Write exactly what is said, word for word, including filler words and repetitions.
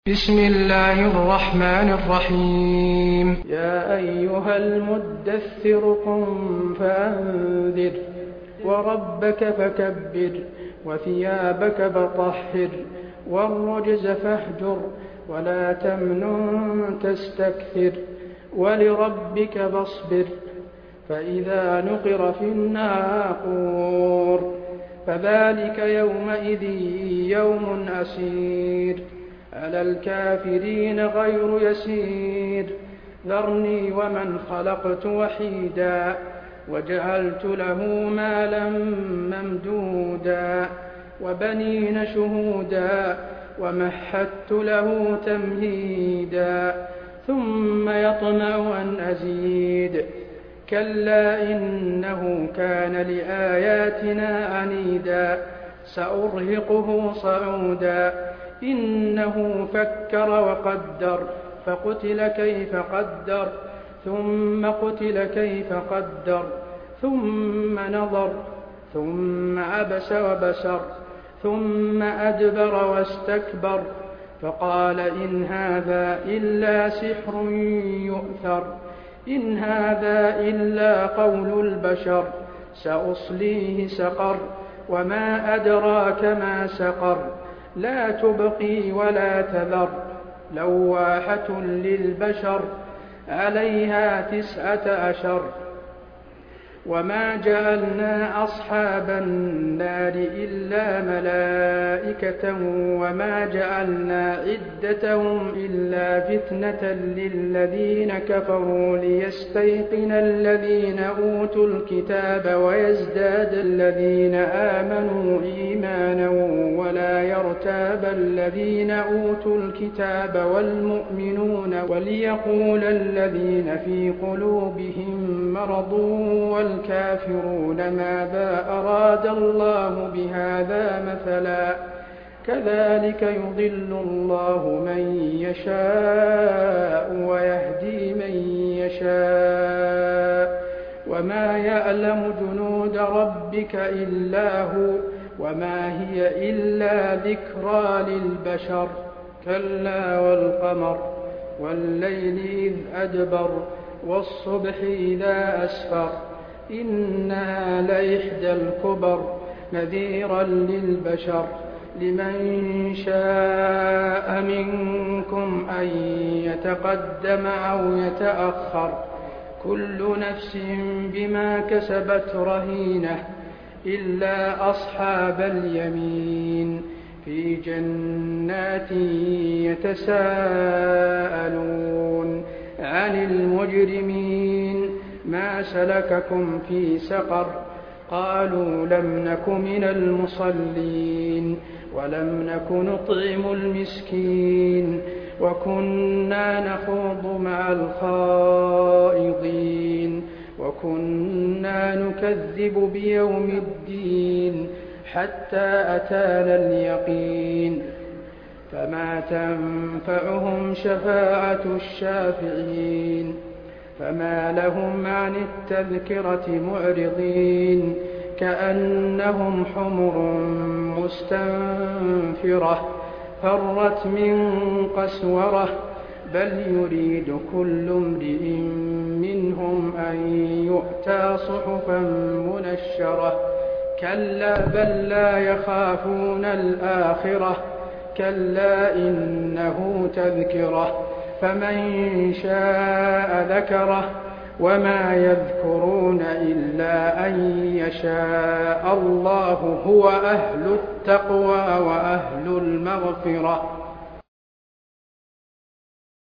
بسم الله الرحمن الرحيم يا أيها المدثر قم فأنذر وربك فكبر وثيابك فطهر والرجز فاهجر ولا تمنن تستكثر ولربك فاصبر فإذا نقر في الناقور فذلك يومئذ يوم أسير على الكافرين غير يسير ذرني ومن خلقت وحيدا وجعلت له مالا ممدودا وبنين شهودا ومهدت له تمهيدا ثم يطمع أن أزيد كلا إنه كان لآياتنا عنيدا سأرهقه صعودا إنه فكر وقدر فقتل كيف قدر ثم قتل كيف قدر ثم نظر ثم عبس وبسر ثم أدبر واستكبر فقال إن هذا إلا سحر يؤثر إن هذا إلا قول البشر سأصليه سقر وما أدراك ما سقر لا تبقي ولا تذر لواحة للبشر عليها تسعة عشر وما جعلنا أصحاب النار إلا ملائكة وما جعلنا عدتهم إلا فتنة للذين كفروا ليستيقن الذين أوتوا الكتاب ويزداد الذين آمنوا إيمانا ولا يرتاب الذين أوتوا الكتاب والمؤمنون وليقول الذين في قلوبهم مرض والكافرون ماذا أراد الله بهذا مثلا كذلك يضل الله من يشاء ويهدي من يشاء وما يعلم جنود ربك إلا هو وما هي إلا ذكرى للبشر كلا والقمر والليل إذ أدبر والصبح إذا أسفر إنها لإحدى الكبر نذيرا للبشر لمن شاء منكم أن يتقدم أو يتأخر كل نفس بما كسبت رهينة إلا أصحاب اليمين في جنات يتساءلون عن المجرمين ما سلككم في سقر قالوا لم نك من المصلين ولم نك نطعم المسكين وكنا نخوض مع الخائضين وكنا نكذب بيوم الدين حتى أتانا اليقين فما تنفعهم شفاعة الشافعين فما لهم عن التذكرة معرضين كأنهم حمر مستنفرة فرت من قسورة بل يريد كل امرئ منهم أن يؤتى صحفا منشرة كلا بل لا يخافون الآخرة كلا إنه تذكرة فمن شاء ذكره وما يذكرون إلا أن يشاء الله هو أهل التقوى وأهل المغفرة